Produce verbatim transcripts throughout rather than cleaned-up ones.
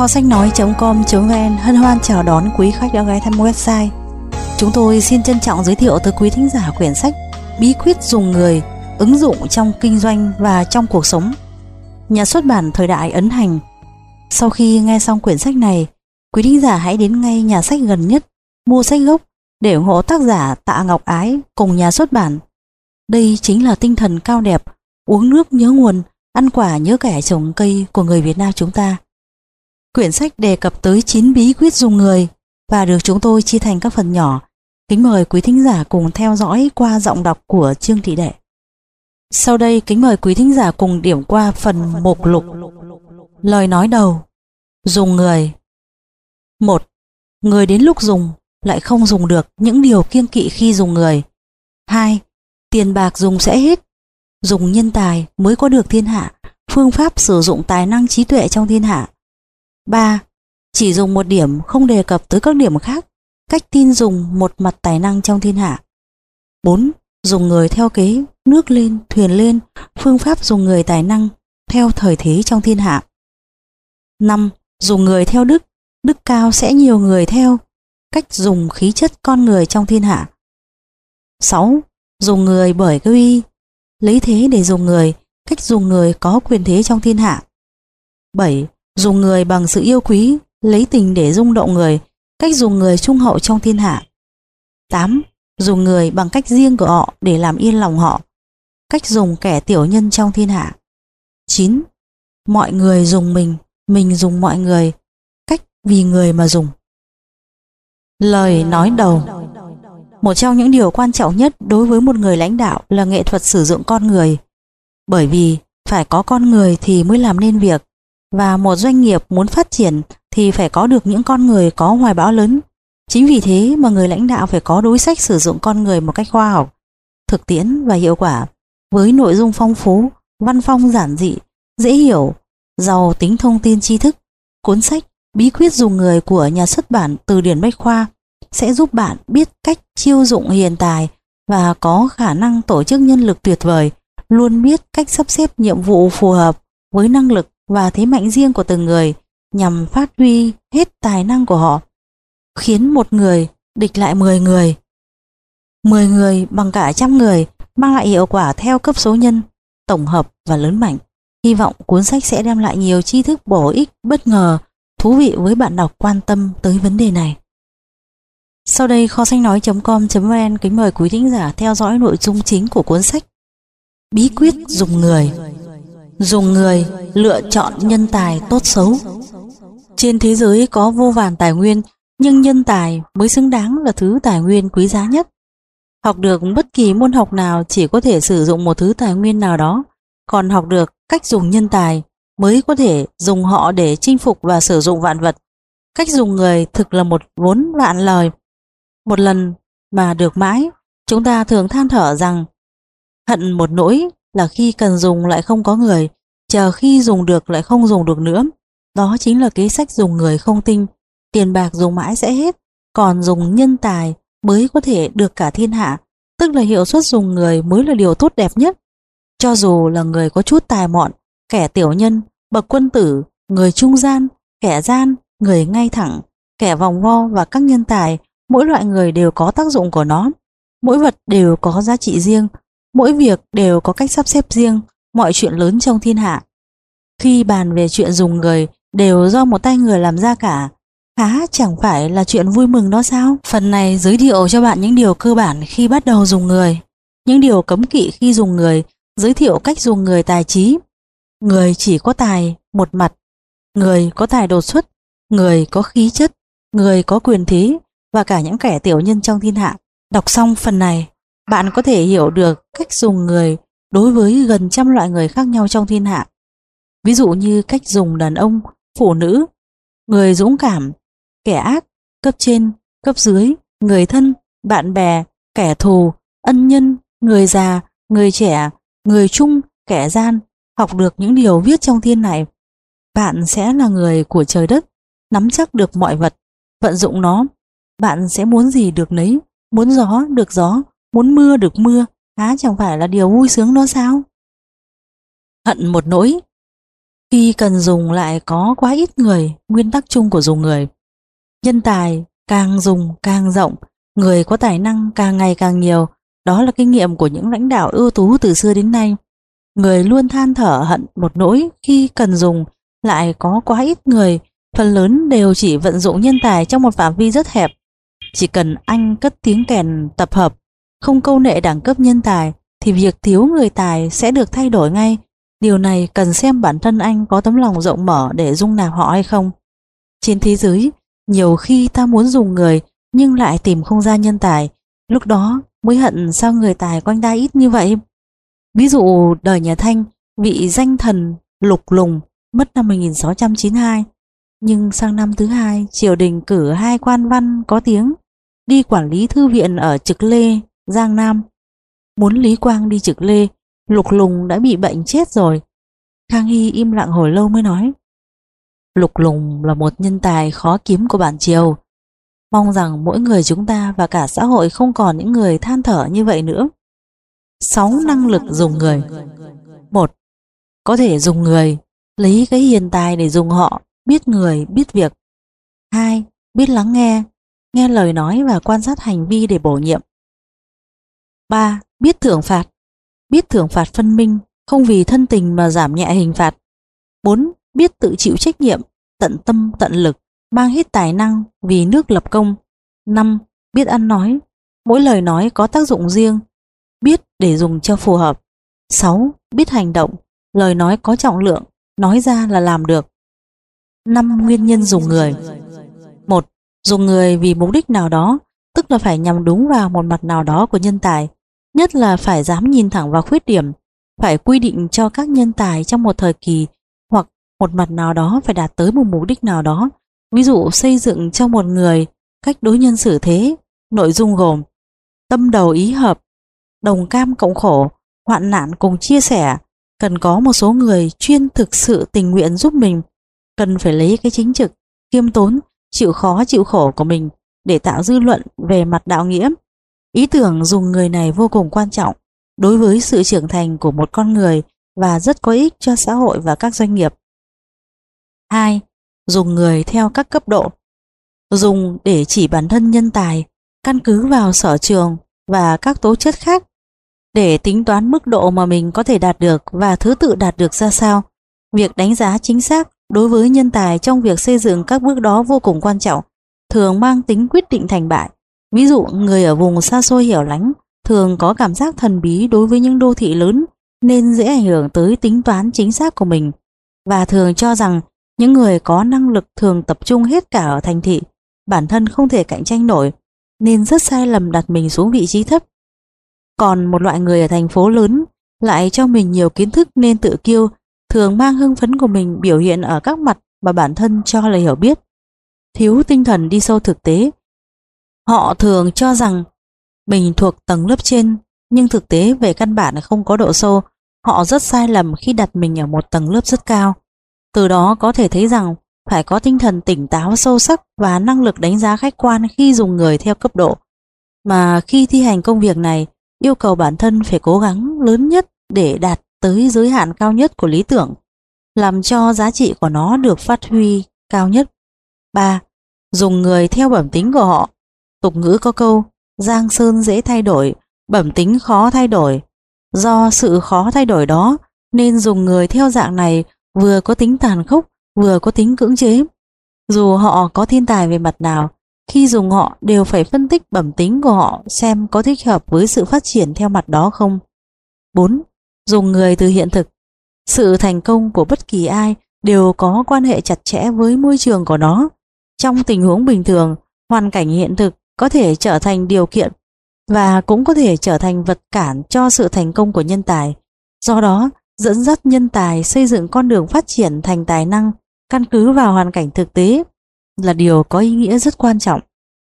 Kho sách nói chấm com chấm vn hân hoan chào đón quý khách đã ghé thăm website. Chúng tôi xin trân trọng giới thiệu tới quý thính giả quyển sách Bí quyết dùng người, ứng dụng trong kinh doanh và trong cuộc sống, nhà xuất bản Thời Đại ấn hành. Sau khi nghe xong quyển sách này, quý thính giả hãy đến ngay nhà sách gần nhất mua sách gốc để ủng hộ tác giả Tạ Ngọc Ái cùng nhà xuất bản. Đây chính là tinh thần cao đẹp, uống nước nhớ nguồn, ăn quả nhớ kẻ trồng cây của người Việt Nam chúng ta. Quyển sách đề cập tới chín bí quyết dùng người và được chúng tôi chia thành các phần nhỏ. Kính mời quý thính giả cùng theo dõi qua giọng đọc của Trương Thị Đệ. Sau đây kính mời quý thính giả cùng điểm qua phần mục lục. Lời nói đầu. Dùng người. Một. Người đến lúc dùng lại không dùng được, những điều kiêng kỵ khi dùng người. Hai. Tiền bạc dùng sẽ hết, dùng nhân tài mới có được thiên hạ, phương pháp sử dụng tài năng trí tuệ trong thiên hạ. Ba. Chỉ dùng một điểm, không đề cập tới các điểm khác, cách tin dùng một mặt tài năng trong thiên hạ. Bốn. Dùng người theo kế, nước lên, thuyền lên, phương pháp dùng người tài năng theo thời thế trong thiên hạ. Năm. Dùng người theo đức, đức cao sẽ nhiều người theo, cách dùng khí chất con người trong thiên hạ. Sáu. Dùng người bởi cái uy, lấy thế để dùng người, cách dùng người có quyền thế trong thiên hạ. Bảy. Dùng người bằng sự yêu quý, lấy tình để rung động người, cách dùng người trung hậu trong thiên hạ. Tám. Dùng người bằng cách riêng của họ để làm yên lòng họ, cách dùng kẻ tiểu nhân trong thiên hạ. Chín. Mọi người dùng mình, mình dùng mọi người, cách vì người mà dùng. Lời nói đầu. Một trong những điều quan trọng nhất đối với một người lãnh đạo là nghệ thuật sử dụng con người. Bởi vì phải có con người thì mới làm nên việc, và một doanh nghiệp muốn phát triển thì phải có được những con người có hoài bão lớn. Chính vì thế mà người lãnh đạo phải có đối sách sử dụng con người một cách khoa học, thực tiễn và hiệu quả, với nội dung phong phú, văn phong giản dị, dễ hiểu, giàu tính thông tin tri thức. Cuốn sách Bí quyết dùng người của nhà xuất bản Từ điển Bách khoa sẽ giúp bạn biết cách chiêu dụng hiền tài và có khả năng tổ chức nhân lực tuyệt vời, luôn biết cách sắp xếp nhiệm vụ phù hợp với năng lực và thế mạnh riêng của từng người nhằm phát huy hết tài năng của họ, khiến một người địch lại mười người, mười người bằng cả trăm người, mang lại hiệu quả theo cấp số nhân, tổng hợp và lớn mạnh. Hy vọng cuốn sách sẽ đem lại nhiều tri thức bổ ích, bất ngờ, thú vị với bạn đọc quan tâm tới vấn đề này. Sau đây kho sách nói chấm com chấm vn kính mời quý thính giả theo dõi nội dung chính của cuốn sách Bí quyết dùng người. Dùng người, lựa chọn nhân tài tốt xấu. Trên thế giới có vô vàn tài nguyên, nhưng nhân tài mới xứng đáng là thứ tài nguyên quý giá nhất. Học được bất kỳ môn học nào chỉ có thể sử dụng một thứ tài nguyên nào đó, còn học được cách dùng nhân tài mới có thể dùng họ để chinh phục và sử dụng vạn vật. Cách dùng người thực là một vốn vạn lời. Một lần mà được mãi, chúng ta thường than thở rằng hận một nỗi là khi cần dùng lại không có người, chờ khi dùng được lại không dùng được nữa. Đó chính là kế sách dùng người không tinh. Tiền bạc dùng mãi sẽ hết, còn dùng nhân tài mới có thể được cả thiên hạ, tức là hiệu suất dùng người mới là điều tốt đẹp nhất. Cho dù là người có chút tài mọn, kẻ tiểu nhân, bậc quân tử, người trung gian, kẻ gian, người ngay thẳng, kẻ vòng vo và các nhân tài, mỗi loại người đều có tác dụng của nó. Mỗi vật đều có giá trị riêng, mỗi việc đều có cách sắp xếp riêng, mọi chuyện lớn trong thiên hạ. Khi bàn về chuyện dùng người đều do một tay người làm ra cả, há chẳng phải là chuyện vui mừng đó sao? Phần này giới thiệu cho bạn những điều cơ bản khi bắt đầu dùng người, những điều cấm kỵ khi dùng người, giới thiệu cách dùng người tài trí. Người chỉ có tài một mặt, người có tài đột xuất, người có khí chất, người có quyền thế và cả những kẻ tiểu nhân trong thiên hạ. Đọc xong phần này, bạn có thể hiểu được cách dùng người đối với gần trăm loại người khác nhau trong thiên hạ. Ví dụ như cách dùng đàn ông, phụ nữ, người dũng cảm, kẻ ác, cấp trên, cấp dưới, người thân, bạn bè, kẻ thù, ân nhân, người già, người trẻ, người trung, kẻ gian. Học được những điều viết trong thiên này, bạn sẽ là người của trời đất, nắm chắc được mọi vật, vận dụng nó. Bạn sẽ muốn gì được nấy, muốn gió được gió, muốn mưa được mưa, há chẳng phải là điều vui sướng đó sao? Hận một nỗi Khi cần dùng lại có quá ít người, nguyên tắc chung của dùng người. Nhân tài càng dùng càng rộng, người có tài năng càng ngày càng nhiều. Đó là kinh nghiệm của những lãnh đạo ưu tú từ xưa đến nay. Người luôn than thở hận một nỗi khi cần dùng lại có quá ít người, phần lớn đều chỉ vận dụng nhân tài trong một phạm vi rất hẹp. Chỉ cần anh cất tiếng kèn tập hợp, không câu nệ đẳng cấp nhân tài, thì việc thiếu người tài sẽ được thay đổi ngay. Điều này cần xem bản thân anh có tấm lòng rộng mở để dung nạp họ hay không. Trên thế giới, nhiều khi ta muốn dùng người nhưng lại tìm không ra nhân tài, lúc đó mới hận sao người tài quanh ta ít như vậy. Ví dụ đời nhà Thanh, vị danh thần Lục Lùng mất năm một nghìn sáu trăm chín mươi hai, nhưng sang năm thứ hai triều đình cử hai quan văn có tiếng đi quản lý thư viện ở Trực Lê, Giang Nam. Muốn Lý Quang đi Trực Lê, Lục Lùng đã bị bệnh chết rồi. Khang Hy im lặng hồi lâu mới nói: Lục Lùng là một nhân tài khó kiếm của bản triều. Mong rằng mỗi người chúng ta và cả xã hội không còn những người than thở như vậy nữa. Sáu năng lực dùng người. Một, có thể dùng người, lấy cái hiền tài để dùng họ, biết người, biết việc. Hai, biết lắng nghe, nghe lời nói và quan sát hành vi để bổ nhiệm. Ba, biết thưởng phạt, biết thưởng phạt phân minh, không vì thân tình mà giảm nhẹ hình phạt. Bốn, biết tự chịu trách nhiệm, tận tâm tận lực, mang hết tài năng vì nước lập công. Năm, biết ăn nói, mỗi lời nói có tác dụng riêng, biết để dùng cho phù hợp. Sáu, biết hành động, lời nói có trọng lượng, nói ra là làm được. Năm nguyên nhân dùng người. Một, dùng người vì mục đích nào đó, tức là phải nhằm đúng vào một mặt nào đó của nhân tài, nhất là phải dám nhìn thẳng vào khuyết điểm, phải quy định cho các nhân tài trong một thời kỳ hoặc một mặt nào đó phải đạt tới một mục đích nào đó. Ví dụ xây dựng cho một người cách đối nhân xử thế, nội dung gồm tâm đầu ý hợp, đồng cam cộng khổ, hoạn nạn cùng chia sẻ, cần có một số người chuyên thực sự tình nguyện giúp mình, cần phải lấy cái chính trực, khiêm tốn, chịu khó chịu khổ của mình để tạo dư luận về mặt đạo nghĩa. Ý tưởng dùng người này vô cùng quan trọng đối với sự trưởng thành của một con người và rất có ích cho xã hội và các doanh nghiệp. Hai, dùng người theo các cấp độ. Dùng để chỉ bản thân nhân tài, căn cứ vào sở trường và các tố chất khác để tính toán mức độ mà mình có thể đạt được và thứ tự đạt được ra sao. Việc đánh giá chính xác đối với nhân tài trong việc xây dựng các bước đó vô cùng quan trọng, thường mang tính quyết định thành bại. Ví dụ người ở vùng xa xôi hẻo lánh thường có cảm giác thần bí đối với những đô thị lớn nên dễ ảnh hưởng tới tính toán chính xác của mình, và thường cho rằng những người có năng lực thường tập trung hết cả ở thành thị, bản thân không thể cạnh tranh nổi, nên rất sai lầm đặt mình xuống vị trí thấp. Còn một loại người ở thành phố lớn lại cho mình nhiều kiến thức nên tự kiêu, thường mang hưng phấn của mình biểu hiện ở các mặt mà bản thân cho là hiểu biết, thiếu tinh thần đi sâu thực tế. Họ thường cho rằng mình thuộc tầng lớp trên, nhưng thực tế về căn bản không có độ sâu. Họ rất sai lầm khi đặt mình ở một tầng lớp rất cao. Từ đó có thể thấy rằng phải có tinh thần tỉnh táo sâu sắc và năng lực đánh giá khách quan khi dùng người theo cấp độ. Mà khi thi hành công việc này, yêu cầu bản thân phải cố gắng lớn nhất để đạt tới giới hạn cao nhất của lý tưởng, làm cho giá trị của nó được phát huy cao nhất. Ba, dùng người theo bẩm tính của họ. Tục ngữ có câu, giang sơn dễ thay đổi, bẩm tính khó thay đổi. Do sự khó thay đổi đó nên dùng người theo dạng này vừa có tính tàn khốc, vừa có tính cưỡng chế. Dù họ có thiên tài về mặt nào, khi dùng họ đều phải phân tích bẩm tính của họ xem có thích hợp với sự phát triển theo mặt đó không. Bốn, dùng người từ hiện thực. Sự thành công của bất kỳ ai đều có quan hệ chặt chẽ với môi trường của nó. Trong tình huống bình thường, hoàn cảnh hiện thực có thể trở thành điều kiện và cũng có thể trở thành vật cản cho sự thành công của nhân tài. Do đó, dẫn dắt nhân tài xây dựng con đường phát triển thành tài năng căn cứ vào hoàn cảnh thực tế là điều có ý nghĩa rất quan trọng.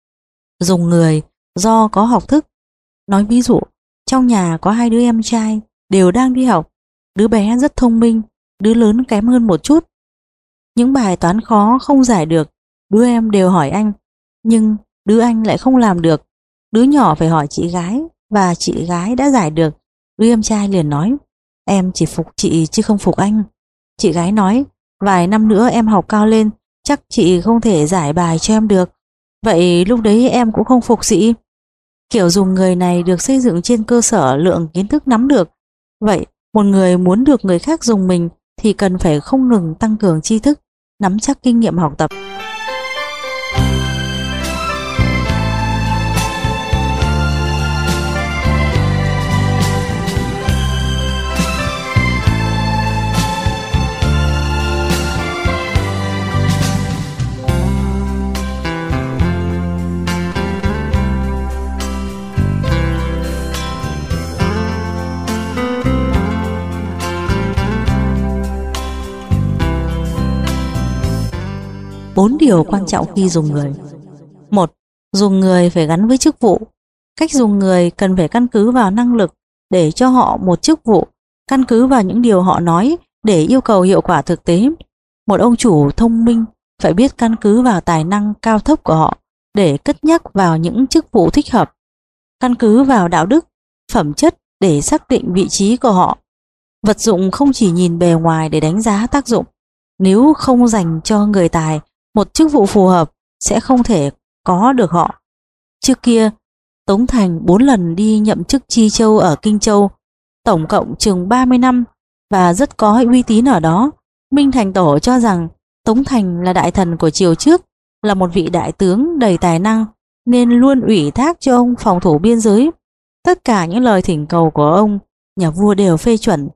Dùng người do có học thức. Nói ví dụ, trong nhà có hai đứa em trai đều đang đi học, đứa bé rất thông minh, đứa lớn kém hơn một chút. Những bài toán khó không giải được, đứa em đều hỏi anh, nhưng đứa anh lại không làm được. Đứa nhỏ phải hỏi chị gái và chị gái đã giải được. Đứa em trai liền nói, em chỉ phục chị chứ không phục anh. Chị gái nói, vài năm nữa em học cao lên, chắc chị không thể giải bài cho em được. Vậy lúc đấy em cũng không phục chị. Kiểu dùng người này được xây dựng trên cơ sở lượng kiến thức nắm được. Vậy một người muốn được người khác dùng mình thì cần phải không ngừng tăng cường tri thức, nắm chắc kinh nghiệm học tập. Bốn điều quan trọng khi dùng người. Một. Dùng người phải gắn với chức vụ. Cách dùng người cần phải căn cứ vào năng lực để cho họ một chức vụ, căn cứ vào những điều họ nói để yêu cầu hiệu quả thực tế. Một ông chủ thông minh phải biết căn cứ vào tài năng cao thấp của họ để cất nhắc vào những chức vụ thích hợp, căn cứ vào đạo đức, phẩm chất để xác định vị trí của họ. Vật dụng không chỉ nhìn bề ngoài để đánh giá tác dụng. Nếu không dành cho người tài một chức vụ phù hợp sẽ không thể có được họ. Trước kia, Tống Thành bốn lần đi nhậm chức tri châu ở Kinh Châu, tổng cộng chừng ba mươi năm và rất có uy tín ở đó. Minh Thành Tổ cho rằng Tống Thành là đại thần của triều trước, là một vị đại tướng đầy tài năng nên luôn ủy thác cho ông phòng thủ biên giới. Tất cả những lời thỉnh cầu của ông, nhà vua đều phê chuẩn.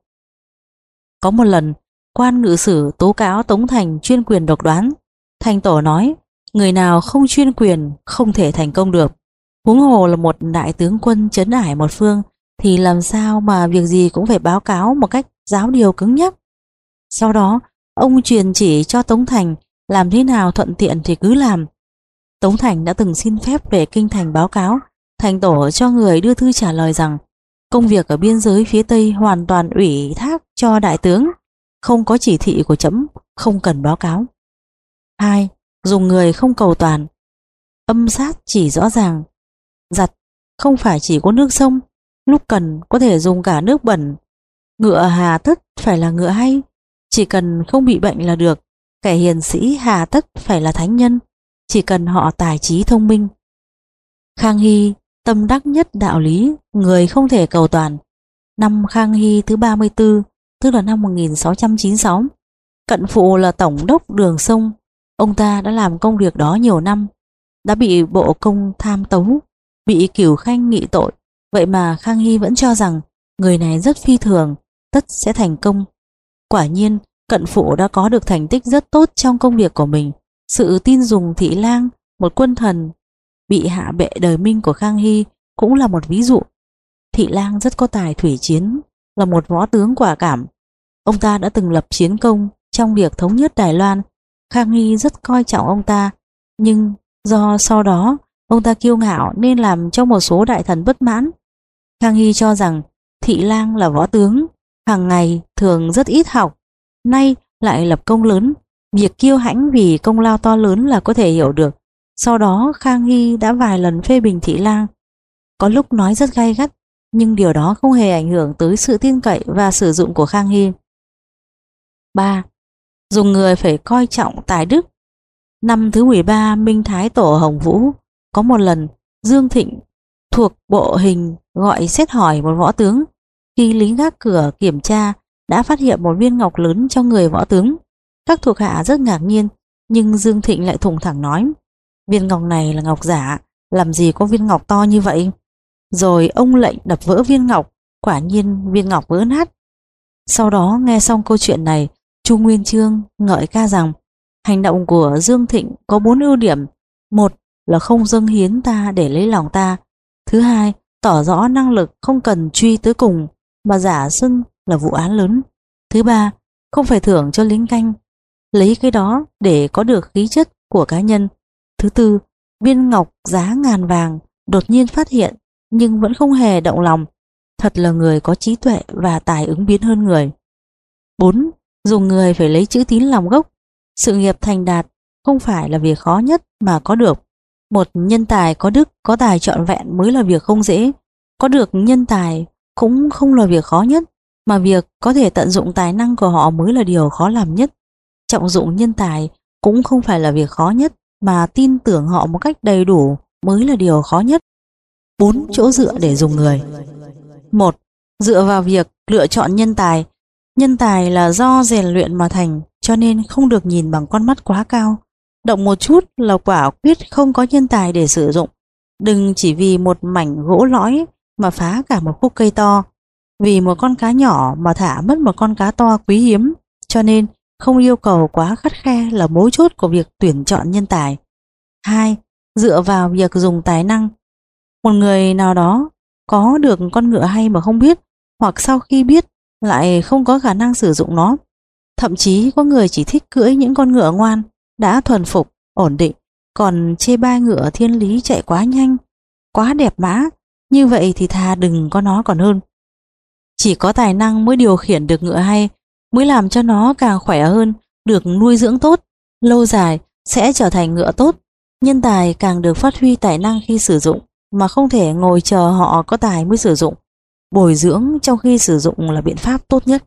Có một lần, quan ngự sử tố cáo Tống Thành chuyên quyền độc đoán. Thành Tổ nói, người nào không chuyên quyền không thể thành công được. Huống hồ là một đại tướng quân trấn ải một phương thì làm sao mà việc gì cũng phải báo cáo một cách giáo điều cứng nhắc. Sau đó, ông truyền chỉ cho Tống Thành làm thế nào thuận tiện thì cứ làm. Tống Thành đã từng xin phép về kinh thành báo cáo. Thành Tổ cho người đưa thư trả lời rằng công việc ở biên giới phía Tây hoàn toàn ủy thác cho đại tướng, không có chỉ thị của trẫm, không cần báo cáo. Hai. Dùng người không cầu toàn. Âm sát chỉ rõ ràng. Giặt không phải chỉ có nước sông, lúc cần có thể dùng cả nước bẩn. Ngựa hà tất phải là ngựa hay, chỉ cần không bị bệnh là được. Kẻ hiền sĩ hà tất phải là thánh nhân, chỉ cần họ tài trí thông minh. Khang Hy tâm đắc nhất đạo lý người không thể cầu toàn. Năm Khang Hy thứ ba mươi tư, tức là năm một nghìn sáu trăm chín mươi sáu, cận phụ là tổng đốc đường sông. Ông ta đã làm công việc đó nhiều năm, đã bị bộ công tham tấu, bị Cửu Khanh nghị tội. Vậy mà Khang Hy vẫn cho rằng người này rất phi thường, tất sẽ thành công. Quả nhiên, cận phụ đã có được thành tích rất tốt trong công việc của mình. Sự tin dùng Thị Lang, một quân thần bị hạ bệ đời Minh của Khang Hy, cũng là một ví dụ. Thị Lang rất có tài thủy chiến, là một võ tướng quả cảm. Ông ta đã từng lập chiến công trong việc thống nhất Đài Loan. Khang Hy rất coi trọng ông ta, nhưng do sau đó ông ta kiêu ngạo nên làm cho một số đại thần bất mãn. Khang Hy cho rằng Thị Lang là võ tướng, hàng ngày thường rất ít học, nay lại lập công lớn. Việc kiêu hãnh vì công lao to lớn là có thể hiểu được. Sau đó Khang Hy đã vài lần phê bình Thị Lang, có lúc nói rất gay gắt, nhưng điều đó không hề ảnh hưởng tới sự tin cậy và sử dụng của Khang Hy. Ba. Dùng người phải coi trọng tài đức. Năm thứ mười ba Minh Thái Tổ Hồng Vũ, có một lần Dương Thịnh thuộc bộ hình gọi xét hỏi một võ tướng. Khi lính gác cửa kiểm tra, đã phát hiện một viên ngọc lớn trong người võ tướng. Các thuộc hạ rất ngạc nhiên, nhưng Dương Thịnh lại thủng thẳng nói, viên ngọc này là ngọc giả, làm gì có viên ngọc to như vậy. Rồi ông lệnh đập vỡ viên ngọc, quả nhiên viên ngọc vỡ nát. Sau đó nghe xong câu chuyện này, Chu Nguyên Chương ngợi ca rằng hành động của Dương Thịnh có bốn ưu điểm. Một là không dâng hiến ta để lấy lòng ta. Thứ hai, tỏ rõ năng lực không cần truy tới cùng mà giả xưng là vụ án lớn. Thứ ba, không phải thưởng cho lính canh, lấy cái đó để có được khí chất của cá nhân. Thứ tư, viên ngọc giá ngàn vàng đột nhiên phát hiện nhưng vẫn không hề động lòng, thật là người có trí tuệ và tài ứng biến hơn người. Bốn, dùng người phải lấy chữ tín làm gốc. Sự nghiệp thành đạt không phải là việc khó nhất mà có được. Một nhân tài có đức, có tài trọn vẹn mới là việc không dễ. Có được nhân tài cũng không là việc khó nhất. mà việc có thể tận dụng tài năng của họ mới là điều khó làm nhất. Trọng dụng nhân tài cũng không phải là việc khó nhất, mà tin tưởng họ một cách đầy đủ mới là điều khó nhất. Bốn chỗ dựa để dùng người. Một, dựa vào việc lựa chọn nhân tài. Nhân tài là do rèn luyện mà thành, cho nên không được nhìn bằng con mắt quá cao. Động một chút là quả quyết không có nhân tài để sử dụng. Đừng chỉ vì một mảnh gỗ lõi mà phá cả một khúc cây to, vì một con cá nhỏ mà thả mất một con cá to quý hiếm. Cho nên không yêu cầu quá khắt khe là mấu chốt của việc tuyển chọn nhân tài. Hai, dựa vào việc dùng tài năng. Một người nào đó có được con ngựa hay mà không biết, hoặc sau khi biết lại không có khả năng sử dụng nó. Thậm chí có người chỉ thích cưỡi những con ngựa ngoan, đã thuần phục, ổn định, còn chê bai ngựa thiên lý chạy quá nhanh, quá đẹp mã. Như vậy thì thà đừng có nó còn hơn. Chỉ có tài năng mới điều khiển được ngựa hay, mới làm cho nó càng khỏe hơn, được nuôi dưỡng tốt, lâu dài sẽ trở thành ngựa tốt. Nhân tài càng được phát huy tài năng khi sử dụng, mà không thể ngồi chờ họ có tài mới sử dụng. Bồi dưỡng trong khi sử dụng là biện pháp tốt nhất.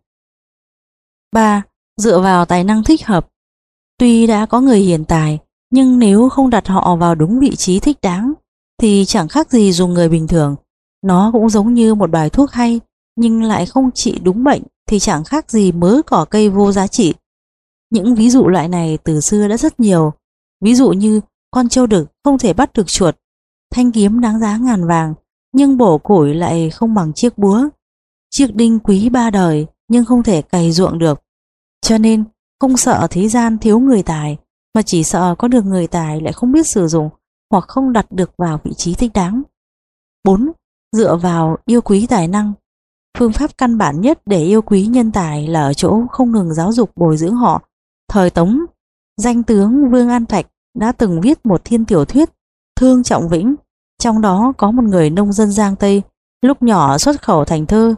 Ba, dựa vào tài năng thích hợp. Tuy đã có người hiền tài, nhưng nếu không đặt họ vào đúng vị trí thích đáng thì chẳng khác gì dùng người bình thường. Nó cũng giống như một bài thuốc hay nhưng lại không trị đúng bệnh thì chẳng khác gì mớ cỏ cây vô giá trị. Những ví dụ loại này từ xưa đã rất nhiều. Ví dụ như con trâu đực không thể bắt được chuột, thanh kiếm đáng giá ngàn vàng nhưng bổ củi lại không bằng chiếc búa, chiếc đinh quý ba đời nhưng không thể cày ruộng được. Cho nên không sợ thế gian thiếu người tài, mà chỉ sợ có được người tài lại không biết sử dụng hoặc không đặt được vào vị trí thích đáng. Bốn, dựa vào yêu quý tài năng. Phương pháp căn bản nhất để yêu quý nhân tài là ở chỗ không ngừng giáo dục bồi dưỡng họ. Thời Tống, danh tướng Vương An Trạch đã từng viết một thiên tiểu thuyết Thương Trọng Vĩnh, trong đó có một người nông dân Giang Tây, lúc nhỏ xuất khẩu thành thơ,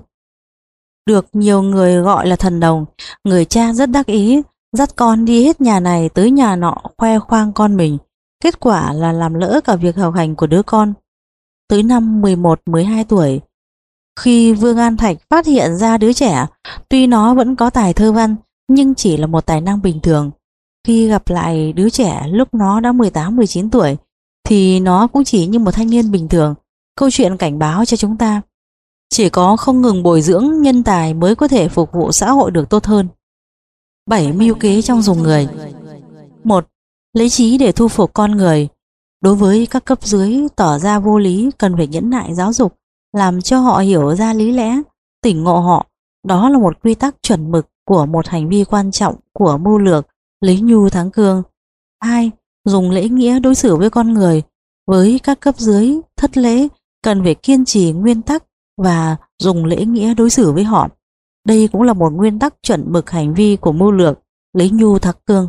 được nhiều người gọi là thần đồng. Người cha rất đắc ý, dắt con đi hết nhà này tới nhà nọ khoe khoang con mình. Kết quả là làm lỡ cả việc học hành của đứa con. Tới năm mười một mười hai tuổi, khi Vương An Thạch phát hiện ra đứa trẻ, tuy nó vẫn có tài thơ văn nhưng chỉ là một tài năng bình thường. Khi gặp lại đứa trẻ lúc nó đã mười tám mười chín tuổi thì nó cũng chỉ như một thanh niên bình thường. Câu chuyện cảnh báo cho chúng ta, chỉ có không ngừng bồi dưỡng nhân tài mới có thể phục vụ xã hội được tốt hơn. Bảy mưu kế trong dùng người. Một, lấy trí để thu phục con người. Đối với các cấp dưới tỏ ra vô lý, cần phải nhẫn nại giáo dục, làm cho họ hiểu ra lý lẽ, tỉnh ngộ họ. Đó là một quy tắc chuẩn mực của một hành vi quan trọng của mưu lược lấy nhu thắng cương. Hai, dùng lễ nghĩa đối xử với con người. Với các cấp dưới thất lễ, cần phải kiên trì nguyên tắc và dùng lễ nghĩa đối xử với họ. Đây cũng là một nguyên tắc chuẩn mực hành vi của mưu lược lấy nhu thắng cương.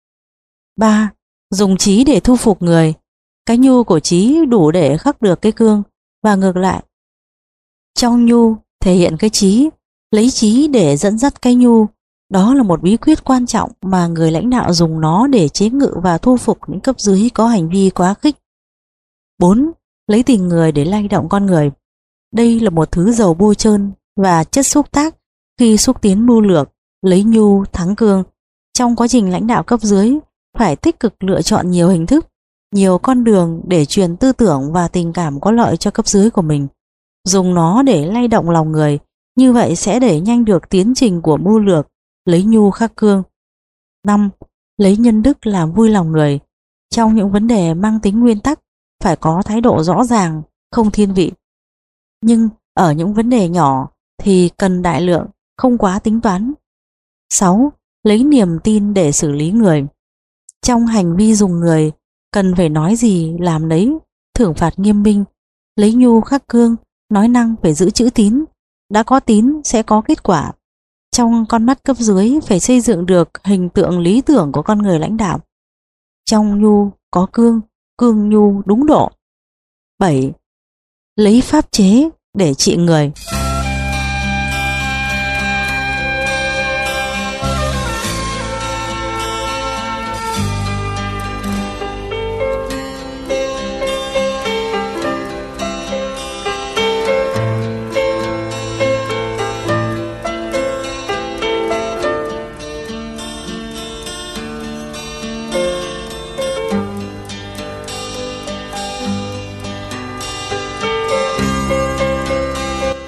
Ba, dùng trí để thu phục người. Cái nhu của trí đủ để khắc được cái cương, và ngược lại. Trong nhu thể hiện cái trí, lấy trí để dẫn dắt cái nhu. Đó là một bí quyết quan trọng mà người lãnh đạo dùng nó để chế ngự và thu phục những cấp dưới có hành vi quá khích. Bốn, lấy tình người để lay động con người. Đây là một thứ dầu bôi trơn và chất xúc tác khi xúc tiến mưu lược lấy nhu thắng cương. Trong quá trình lãnh đạo cấp dưới, phải tích cực lựa chọn nhiều hình thức, nhiều con đường để truyền tư tưởng và tình cảm có lợi cho cấp dưới của mình. Dùng nó để lay động lòng người, như vậy sẽ đẩy nhanh được tiến trình của mưu lược lấy nhu khắc cương. Năm, lấy nhân đức làm vui lòng người. Trong những vấn đề mang tính nguyên tắc, phải có thái độ rõ ràng, không thiên vị. Nhưng ở những vấn đề nhỏ thì cần đại lượng, không quá tính toán. Sáu, lấy niềm tin để xử lý người. Trong hành vi dùng người, cần phải nói gì làm nấy, thưởng phạt nghiêm minh, lấy nhu khắc cương, nói năng phải giữ chữ tín. Đã có tín sẽ có kết quả. Trong con mắt cấp dưới phải xây dựng được hình tượng lý tưởng của con người lãnh đạo. Trong nhu có cương, cương nhu đúng độ. Bảy, lấy pháp chế để trị người.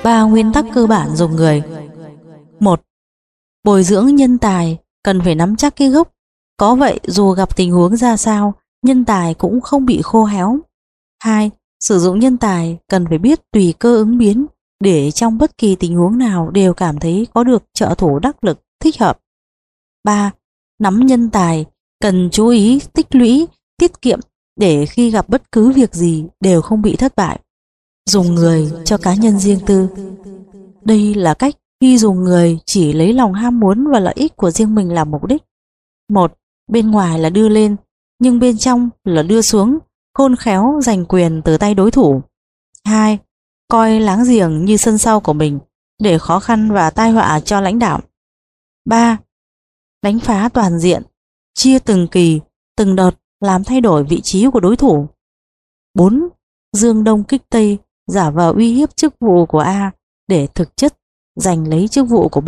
Ba nguyên tắc cơ bản dùng người. Một. Bồi dưỡng nhân tài cần phải nắm chắc cái gốc, có vậy dù gặp tình huống ra sao, nhân tài cũng không bị khô héo. Hai. Sử dụng nhân tài cần phải biết tùy cơ ứng biến, để trong bất kỳ tình huống nào đều cảm thấy có được trợ thủ đắc lực thích hợp. Ba. Nắm nhân tài cần chú ý tích lũy, tiết kiệm để khi gặp bất cứ việc gì đều không bị thất bại. Dùng người cho cá nhân riêng tư. Đây là cách khi dùng người chỉ lấy lòng ham muốn và lợi ích của riêng mình làm mục đích. Một. Bên ngoài là đưa lên, nhưng bên trong là đưa xuống, khôn khéo giành quyền từ tay đối thủ. Hai. Coi láng giềng như sân sau của mình, để khó khăn và tai họa cho lãnh đạo. Ba. Đánh phá toàn diện, chia từng kỳ, từng đợt làm thay đổi vị trí của đối thủ. Bốn. Dương đông kích tây, giả vờ uy hiếp chức vụ của A để thực chất giành lấy chức vụ của B.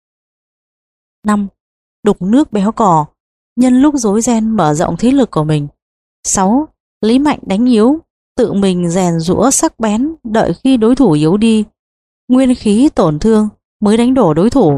Năm. Đục nước béo cò, nhân lúc rối ren mở rộng thế lực của mình. Sáu. Lấy mạnh đánh yếu, tự mình rèn giũa sắc bén, đợi khi đối thủ yếu đi, nguyên khí tổn thương mới đánh đổ đối thủ.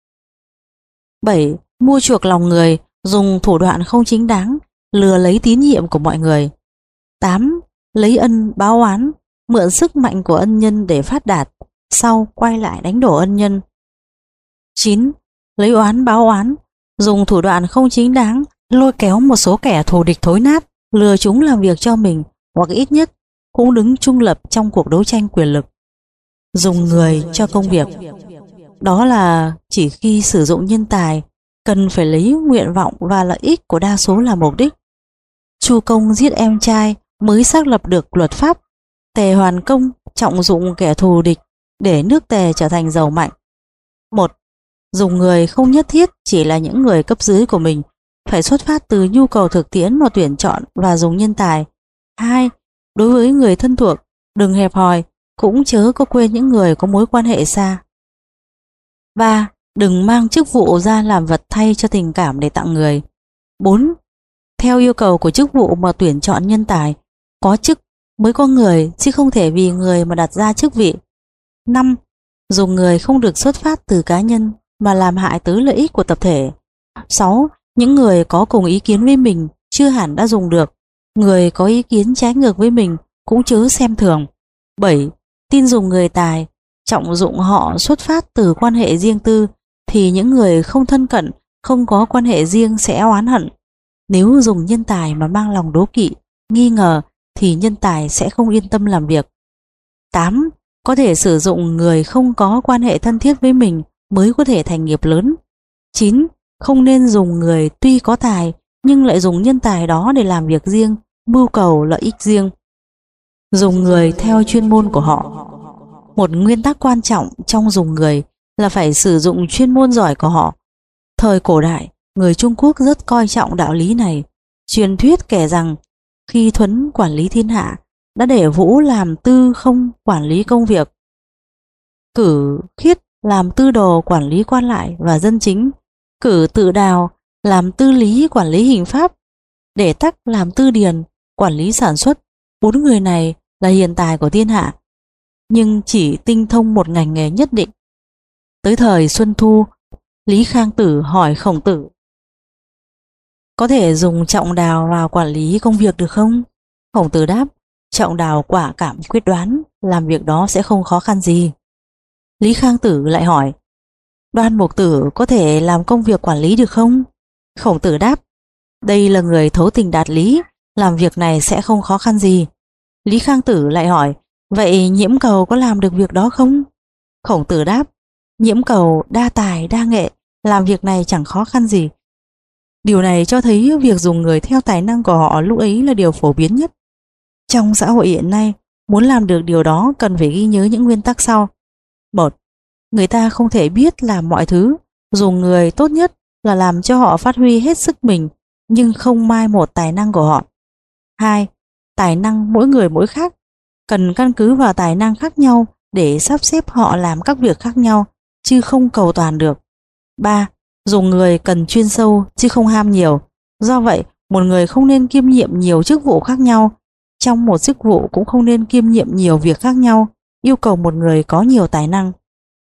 Bảy. Mua chuộc lòng người, dùng thủ đoạn không chính đáng, lừa lấy tín nhiệm của mọi người. Tám. Lấy ân báo oán, mượn sức mạnh của ân nhân để phát đạt, sau quay lại đánh đổ ân nhân. Chín. Lấy oán báo oán, dùng thủ đoạn không chính đáng, lôi kéo một số kẻ thù địch thối nát, lừa chúng làm việc cho mình, hoặc ít nhất cũng đứng trung lập trong cuộc đấu tranh quyền lực. Dùng người cho công việc. Đó là chỉ khi sử dụng nhân tài cần phải lấy nguyện vọng và lợi ích của đa số làm mục đích. Chu Công giết em trai mới xác lập được luật pháp. Tề Hoàn Công trọng dụng kẻ thù địch để nước Tề trở thành giàu mạnh. Một. Dùng người không nhất thiết chỉ là những người cấp dưới của mình, phải xuất phát từ nhu cầu thực tiễn mà tuyển chọn và dùng nhân tài. Hai. Đối với người thân thuộc, đừng hẹp hòi, cũng chớ có quên những người có mối quan hệ xa. Ba. Đừng mang chức vụ ra làm vật thay cho tình cảm để tặng người. Bốn. Theo yêu cầu của chức vụ mà tuyển chọn nhân tài, có chức mới có người, chứ không thể vì người mà đặt ra chức vị. Năm. Dùng người không được xuất phát từ cá nhân mà làm hại tới lợi ích của tập thể. Sáu. Những người có cùng ý kiến với mình chưa hẳn đã dùng được, người có ý kiến trái ngược với mình cũng chớ xem thường. Bảy. Tin dùng người tài, trọng dụng họ xuất phát từ quan hệ riêng tư, thì những người không thân cận, không có quan hệ riêng sẽ oán hận. Nếu dùng nhân tài mà mang lòng đố kỵ, nghi ngờ, thì nhân tài sẽ không yên tâm làm việc. Tám. Có thể sử dụng người không có quan hệ thân thiết với mình mới có thể thành nghiệp lớn. Chín. Không nên dùng người tuy có tài nhưng lại dùng nhân tài đó để làm việc riêng, mưu cầu lợi ích riêng. Dùng người theo chuyên môn của họ. Một nguyên tắc quan trọng trong dùng người là phải sử dụng chuyên môn giỏi của họ. Thời cổ đại, người Trung Quốc rất coi trọng đạo lý này. Truyền thuyết kể rằng khi Thuấn quản lý thiên hạ, đã để Vũ làm tư không quản lý công việc, cử Khiết làm tư đồ quản lý quan lại và dân chính, cử Tự Đào làm tư lý quản lý hình pháp, để Tắc làm tư điền quản lý sản xuất. Bốn người này là hiền tài của thiên hạ, nhưng chỉ tinh thông một ngành nghề nhất định. Tới thời Xuân Thu, Lý Khang Tử hỏi Khổng Tử: có thể dùng Trọng Đào vào quản lý công việc được không? Khổng Tử đáp: Trọng Đào quả cảm quyết đoán, làm việc đó sẽ không khó khăn gì. Lý Khang Tử lại hỏi: Đoan Mục Tử có thể làm công việc quản lý được không? Khổng Tử đáp: đây là người thấu tình đạt lý, làm việc này sẽ không khó khăn gì. Lý Khang Tử lại hỏi: vậy Nhiễm Cầu có làm được việc đó không? Khổng Tử đáp: Nhiễm Cầu đa tài đa nghệ, làm việc này chẳng khó khăn gì. Điều này cho thấy việc dùng người theo tài năng của họ lúc ấy là điều phổ biến nhất. Trong xã hội hiện nay, muốn làm được điều đó cần phải ghi nhớ những nguyên tắc sau. Một. Người ta không thể biết làm mọi thứ. Dùng người tốt nhất là làm cho họ phát huy hết sức mình, nhưng không mai một tài năng của họ. Hai. Tài năng mỗi người mỗi khác, cần căn cứ vào tài năng khác nhau để sắp xếp họ làm các việc khác nhau, chứ không cầu toàn được. Ba. Dùng người cần chuyên sâu chứ không ham nhiều. Do vậy, một người không nên kiêm nhiệm nhiều chức vụ khác nhau. Trong một chức vụ cũng không nên kiêm nhiệm nhiều việc khác nhau. yêu cầu một người có nhiều tài năng.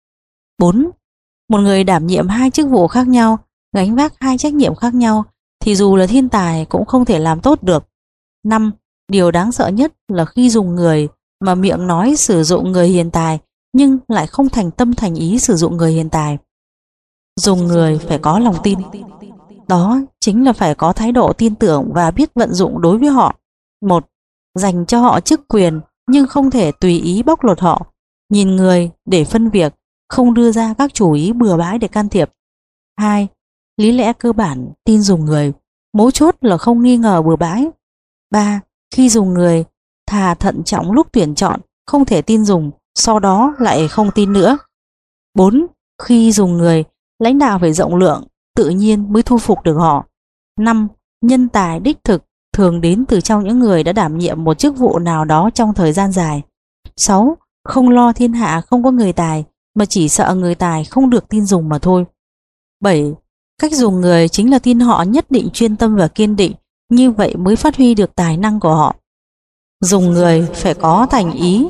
bốn. Một người đảm nhiệm hai chức vụ khác nhau, gánh vác hai trách nhiệm khác nhau thì dù là thiên tài cũng không thể làm tốt được. năm. Điều đáng sợ nhất là khi dùng người mà miệng nói sử dụng người hiền tài nhưng lại không thành tâm thành ý sử dụng người hiền tài. Dùng người phải có lòng tin. Đó chính là phải có thái độ tin tưởng và biết vận dụng đối với họ. Một. Dành cho họ chức quyền nhưng không thể tùy ý bóc lột họ. Nhìn người để phân việc, không đưa ra các chủ ý bừa bãi để can thiệp. Hai. Lý lẽ cơ bản tin dùng người, mấu chốt là không nghi ngờ bừa bãi. Ba. Khi dùng người, thà thận trọng lúc tuyển chọn, không thể tin dùng, sau đó lại không tin nữa. Bốn. Khi dùng người, lãnh đạo phải rộng lượng, tự nhiên mới thu phục được họ. Năm. Nhân tài đích thực thường đến từ trong những người đã đảm nhiệm một chức vụ nào đó trong thời gian dài. Sáu. Không lo thiên hạ không có người tài, mà chỉ sợ người tài không được tin dùng mà thôi. Bảy. Cách dùng người chính là tin họ nhất định chuyên tâm và kiên định, như vậy mới phát huy được tài năng của họ. Dùng người phải có thành ý.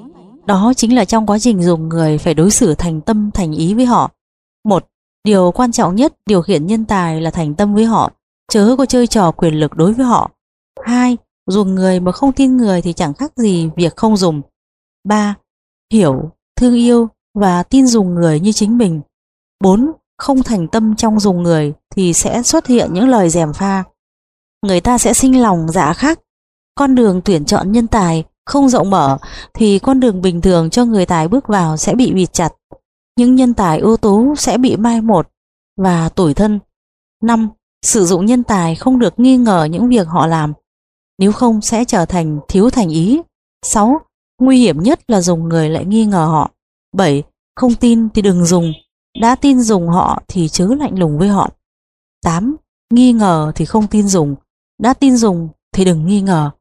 Đó chính là trong quá trình dùng người phải đối xử thành tâm thành ý với họ. Một. Điều quan trọng nhất điều khiển nhân tài là thành tâm với họ, chớ có chơi trò quyền lực đối với họ. Hai. Dùng người mà không tin người thì chẳng khác gì việc không dùng. Ba. Hiểu, thương yêu và tin dùng người như chính mình. Bốn. Không thành tâm trong dùng người thì sẽ xuất hiện những lời gièm pha. Người ta sẽ sinh lòng dạ khắc. Con đường tuyển chọn nhân tài không rộng mở thì con đường bình thường cho người tài bước vào sẽ bị bịt chặt. Những nhân tài ưu tú sẽ bị mai một và tủi thân. Năm. Sử dụng nhân tài không được nghi ngờ những việc họ làm, nếu không sẽ trở thành thiếu thành ý. Sáu. Nguy hiểm nhất là dùng người lại nghi ngờ họ. Bảy. Không tin thì đừng dùng, đã tin dùng họ thì chớ lạnh lùng với họ. Tám. Nghi ngờ thì không tin dùng, đã tin dùng thì đừng nghi ngờ.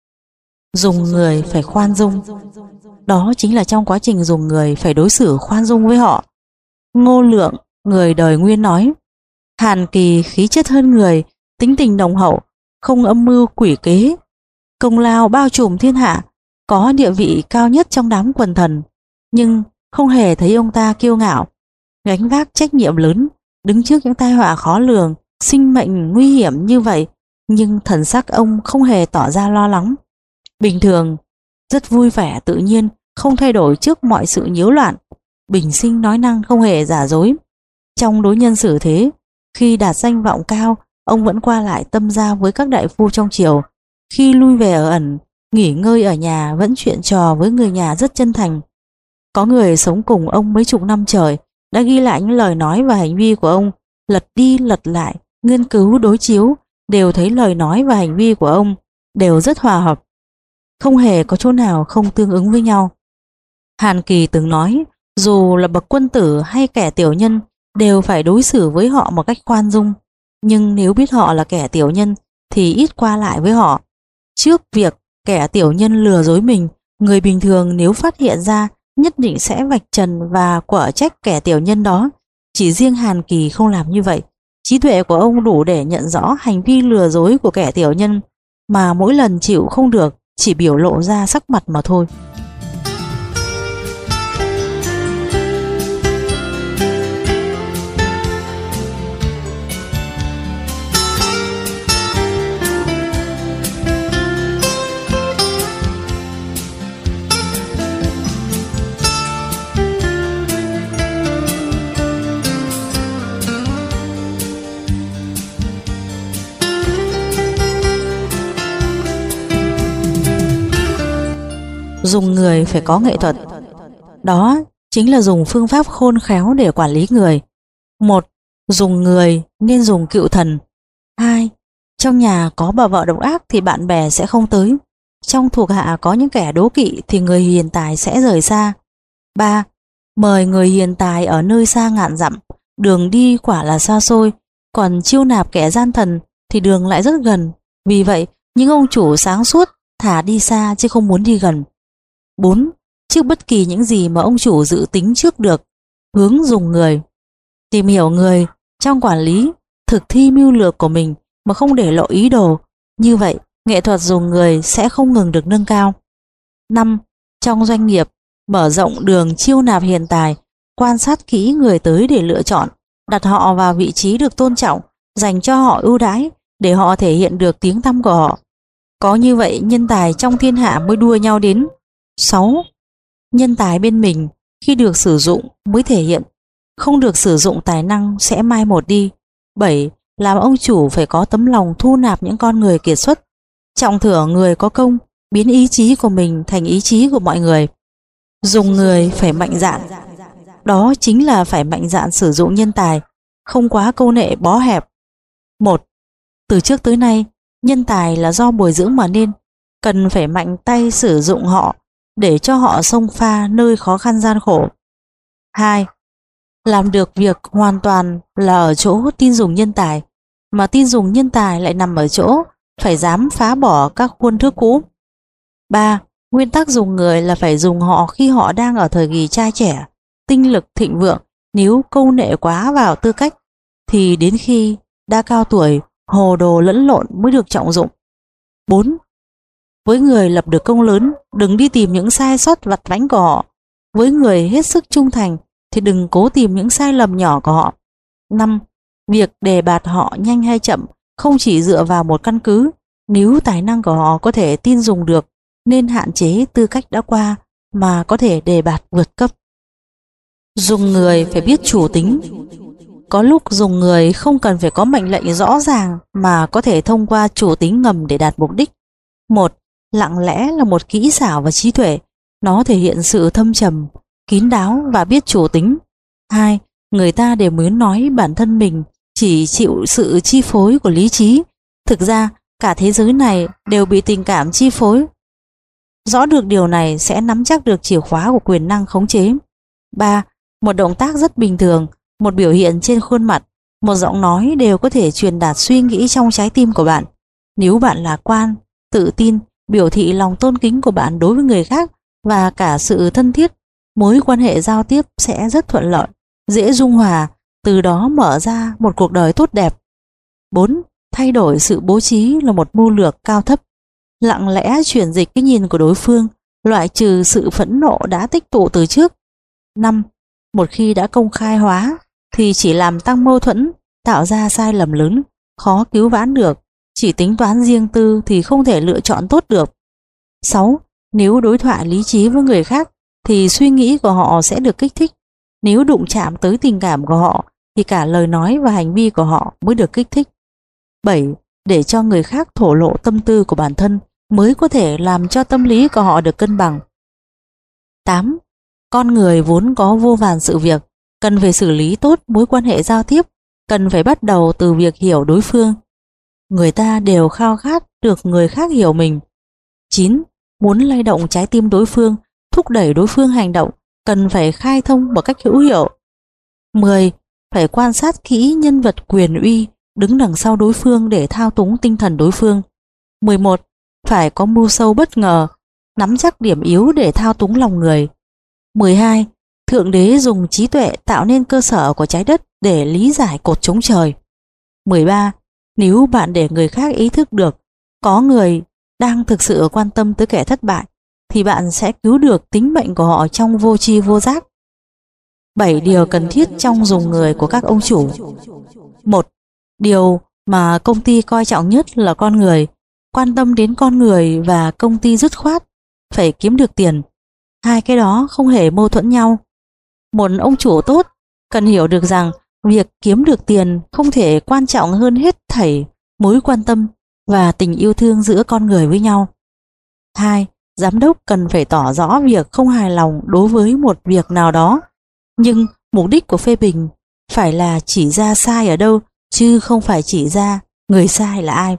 Dùng người phải khoan dung. Đó chính là trong quá trình dùng người phải đối xử khoan dung với họ. Ngô Lượng, người đời Nguyên nói: Hàn Kỳ khí chất hơn người, tính tình nồng hậu, không âm mưu quỷ kế, công lao bao trùm thiên hạ, có địa vị cao nhất trong đám quần thần, nhưng không hề thấy ông ta kiêu ngạo, gánh vác trách nhiệm lớn, đứng trước những tai họa khó lường, sinh mệnh nguy hiểm như vậy, nhưng thần sắc ông không hề tỏ ra lo lắng. Bình thường, rất vui vẻ tự nhiên, không thay đổi trước mọi sự nhiễu loạn, bình sinh nói năng không hề giả dối. Trong đối nhân xử thế, khi đạt danh vọng cao, ông vẫn qua lại tâm giao với các đại phu trong triều. Khi lui về ở ẩn, nghỉ ngơi ở nhà vẫn chuyện trò với người nhà rất chân thành. Có người sống cùng ông mấy chục năm trời đã ghi lại những lời nói và hành vi của ông, lật đi lật lại, nghiên cứu đối chiếu, đều thấy lời nói và hành vi của ông đều rất hòa hợp, không hề có chỗ nào không tương ứng với nhau. Hàn Kỳ từng nói, dù là bậc quân tử hay kẻ tiểu nhân đều phải đối xử với họ một cách khoan dung, nhưng nếu biết họ là kẻ tiểu nhân thì ít qua lại với họ. Trước việc kẻ tiểu nhân lừa dối mình, người bình thường nếu phát hiện ra nhất định sẽ vạch trần và quở trách kẻ tiểu nhân đó. Chỉ riêng Hàn Kỳ không làm như vậy. Trí tuệ của ông đủ để nhận rõ hành vi lừa dối của kẻ tiểu nhân, mà mỗi lần chịu không được chỉ biểu lộ ra sắc mặt mà thôi. Dùng người phải có nghệ thuật. Đó chính là dùng phương pháp khôn khéo để quản lý người. Một. Dùng người nên dùng cựu thần. Hai. Trong nhà có bà vợ độc ác thì bạn bè sẽ không tới. Trong thuộc hạ có những kẻ đố kỵ thì người hiền tài sẽ rời xa. Ba. Mời người hiền tài ở nơi xa ngàn dặm, đường đi quả là xa xôi, còn chiêu nạp kẻ gian thần thì đường lại rất gần. Vì vậy, những ông chủ sáng suốt thả đi xa chứ không muốn đi gần. Bốn. Trước bất kỳ những gì mà ông chủ dự tính trước được, hướng dùng người. Tìm hiểu người trong quản lý, thực thi mưu lược của mình mà không để lộ ý đồ. Như vậy, nghệ thuật dùng người sẽ không ngừng được nâng cao. Năm. Trong doanh nghiệp, mở rộng đường chiêu nạp hiền tài, quan sát kỹ người tới để lựa chọn, đặt họ vào vị trí được tôn trọng, dành cho họ ưu đãi để họ thể hiện được tiếng tăm của họ. Có như vậy nhân tài trong thiên hạ mới đua nhau đến. sáu. Nhân tài bên mình khi được sử dụng mới thể hiện, không được sử dụng tài năng sẽ mai một đi. bảy. Làm ông chủ phải có tấm lòng thu nạp những con người kiệt xuất, trọng thưởng người có công, biến ý chí của mình thành ý chí của mọi người. Dùng người phải mạnh dạn, đó chính là phải mạnh dạn sử dụng nhân tài, không quá câu nệ bó hẹp. Một. Từ trước tới nay, nhân tài là do bồi dưỡng mà nên, cần phải mạnh tay sử dụng họ để cho họ xông pha nơi khó khăn gian khổ. Hai. Làm được việc hoàn toàn là ở chỗ tin dùng nhân tài, mà tin dùng nhân tài lại nằm ở chỗ phải dám phá bỏ các khuôn thước cũ. Ba. Nguyên tắc dùng người là phải dùng họ khi họ đang ở thời kỳ trai trẻ, tinh lực thịnh vượng. Nếu câu nệ quá vào tư cách thì đến khi đã cao tuổi, hồ đồ lẫn lộn mới được trọng dụng. Bốn. Với người lập được công lớn, đừng đi tìm những sai sót vặt vãnh của họ. Với người hết sức trung thành thì đừng cố tìm những sai lầm nhỏ của họ. Năm. Việc đề bạt họ nhanh hay chậm không chỉ dựa vào một căn cứ. Nếu tài năng của họ có thể tin dùng được, nên hạn chế tư cách đã qua mà có thể đề bạt vượt cấp. Dùng người phải biết chủ tính. Có lúc dùng người không cần phải có mệnh lệnh rõ ràng mà có thể thông qua chủ tính ngầm để đạt mục đích. Một. Lặng lẽ là một kỹ xảo và trí tuệ. Nó thể hiện sự thâm trầm, kín đáo và biết chủ tính. Hai. Người ta đều muốn nói bản thân mình chỉ chịu sự chi phối của lý trí. Thực ra cả thế giới này đều bị tình cảm chi phối. Rõ được điều này sẽ nắm chắc được chìa khóa của quyền năng khống chế. Ba. Một động tác rất bình thường, một biểu hiện trên khuôn mặt, một giọng nói đều có thể truyền đạt suy nghĩ trong trái tim của bạn. Nếu bạn lạc quan, tự tin, biểu thị lòng tôn kính của bạn đối với người khác và cả sự thân thiết, mối quan hệ giao tiếp sẽ rất thuận lợi, dễ dung hòa, từ đó mở ra một cuộc đời tốt đẹp. Bốn. Thay đổi sự bố trí là một mưu lược cao thấp. Lặng lẽ chuyển dịch cái nhìn của đối phương, loại trừ sự phẫn nộ đã tích tụ từ trước. Năm. Một khi đã công khai hóa thì chỉ làm tăng mâu thuẫn, tạo ra sai lầm lớn, khó cứu vãn được. Chỉ tính toán riêng tư thì không thể lựa chọn tốt được. Sáu. Nếu đối thoại lý trí với người khác thì suy nghĩ của họ sẽ được kích thích. Nếu đụng chạm tới tình cảm của họ thì cả lời nói và hành vi của họ mới được kích thích. Bảy. Để cho người khác thổ lộ tâm tư của bản thân mới có thể làm cho tâm lý của họ được cân bằng. Tám. Con người vốn có vô vàn sự việc, cần phải xử lý tốt mối quan hệ giao tiếp, cần phải bắt đầu từ việc hiểu đối phương. Người ta đều khao khát được người khác hiểu mình. Chín. Muốn lay động trái tim đối phương, thúc đẩy đối phương hành động, cần phải khai thông một cách hữu hiệu. Mười. Phải quan sát kỹ nhân vật quyền uy đứng đằng sau đối phương để thao túng tinh thần đối phương. Mười một. Phải có mưu sâu bất ngờ, nắm chắc điểm yếu để thao túng lòng người. Mười hai. Thượng đế dùng trí tuệ tạo nên cơ sở của trái đất để lý giải cột chống trời. Mười ba. Nếu bạn để người khác ý thức được có người đang thực sự quan tâm tới kẻ thất bại thì bạn sẽ cứu được tính mệnh của họ trong vô tri vô giác. Bảy điều cần thiết trong dùng người của các ông chủ. Một. Điều mà công ty coi trọng nhất là con người, quan tâm đến con người và công ty dứt khoát phải kiếm được tiền. Hai cái đó không hề mâu thuẫn nhau. Một ông chủ tốt cần hiểu được rằng việc kiếm được tiền không thể quan trọng hơn hết thảy mối quan tâm và tình yêu thương giữa con người với nhau. Hai. Giám đốc cần phải tỏ rõ việc không hài lòng đối với một việc nào đó, nhưng mục đích của phê bình phải là chỉ ra sai ở đâu, chứ không phải chỉ ra người sai là ai.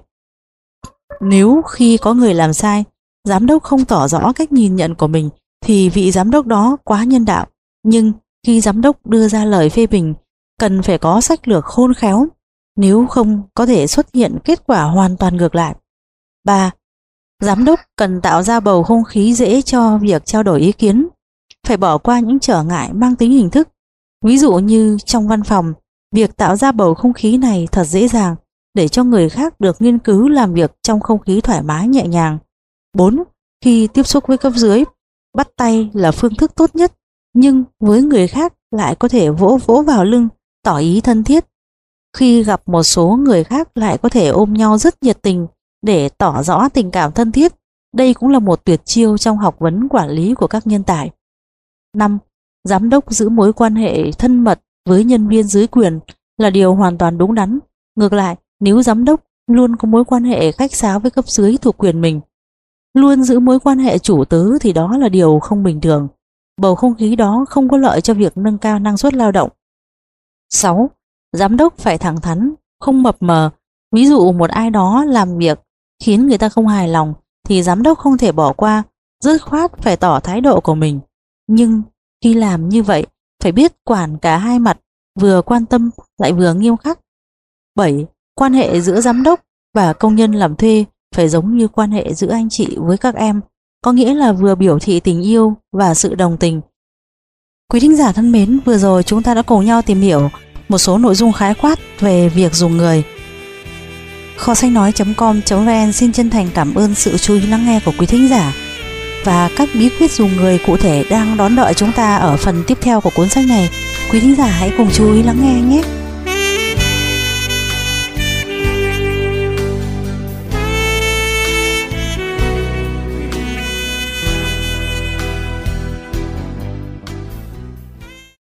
Nếu khi có người làm sai, giám đốc không tỏ rõ cách nhìn nhận của mình thì vị giám đốc đó quá nhân đạo. Nhưng khi giám đốc đưa ra lời phê bình, cần phải có sách lược khôn khéo, nếu không có thể xuất hiện kết quả hoàn toàn ngược lại. Ba. Giám đốc cần tạo ra bầu không khí dễ cho việc trao đổi ý kiến, phải bỏ qua những trở ngại mang tính hình thức. Ví dụ như trong văn phòng, việc tạo ra bầu không khí này thật dễ dàng để cho người khác được nghiên cứu làm việc trong không khí thoải mái nhẹ nhàng. Bốn. Khi tiếp xúc với cấp dưới, bắt tay là phương thức tốt nhất, nhưng với người khác lại có thể vỗ vỗ vào lưng, tỏ ý thân thiết. Khi gặp một số người khác lại có thể ôm nhau rất nhiệt tình để tỏ rõ tình cảm thân thiết. Đây cũng là một tuyệt chiêu trong học vấn quản lý của các nhân tài. năm. Giám đốc giữ mối quan hệ thân mật với nhân viên dưới quyền là điều hoàn toàn đúng đắn. Ngược lại, nếu giám đốc luôn có mối quan hệ khách sáo với cấp dưới thuộc quyền mình, luôn giữ mối quan hệ chủ tớ thì đó là điều không bình thường. Bầu không khí đó không có lợi cho việc nâng cao năng suất lao động. sáu. Giám đốc phải thẳng thắn, không mập mờ. Ví dụ một ai đó làm việc khiến người ta không hài lòng thì giám đốc không thể bỏ qua, dứt khoát phải tỏ thái độ của mình. Nhưng khi làm như vậy phải biết quản cả hai mặt, vừa quan tâm lại vừa nghiêm khắc. bảy. Quan hệ giữa giám đốc và công nhân làm thuê phải giống như quan hệ giữa anh chị với các em, có nghĩa là vừa biểu thị tình yêu và sự đồng tình. Quý thính giả thân mến, vừa rồi chúng ta đã cùng nhau tìm hiểu một số nội dung khái quát về việc dùng người. Kho sách nói chấm com chấm vn xin chân thành cảm ơn sự chú ý lắng nghe của quý thính giả, và các bí quyết dùng người cụ thể đang đón đợi chúng ta ở phần tiếp theo của cuốn sách này. Quý thính giả hãy cùng chú ý lắng nghe nhé.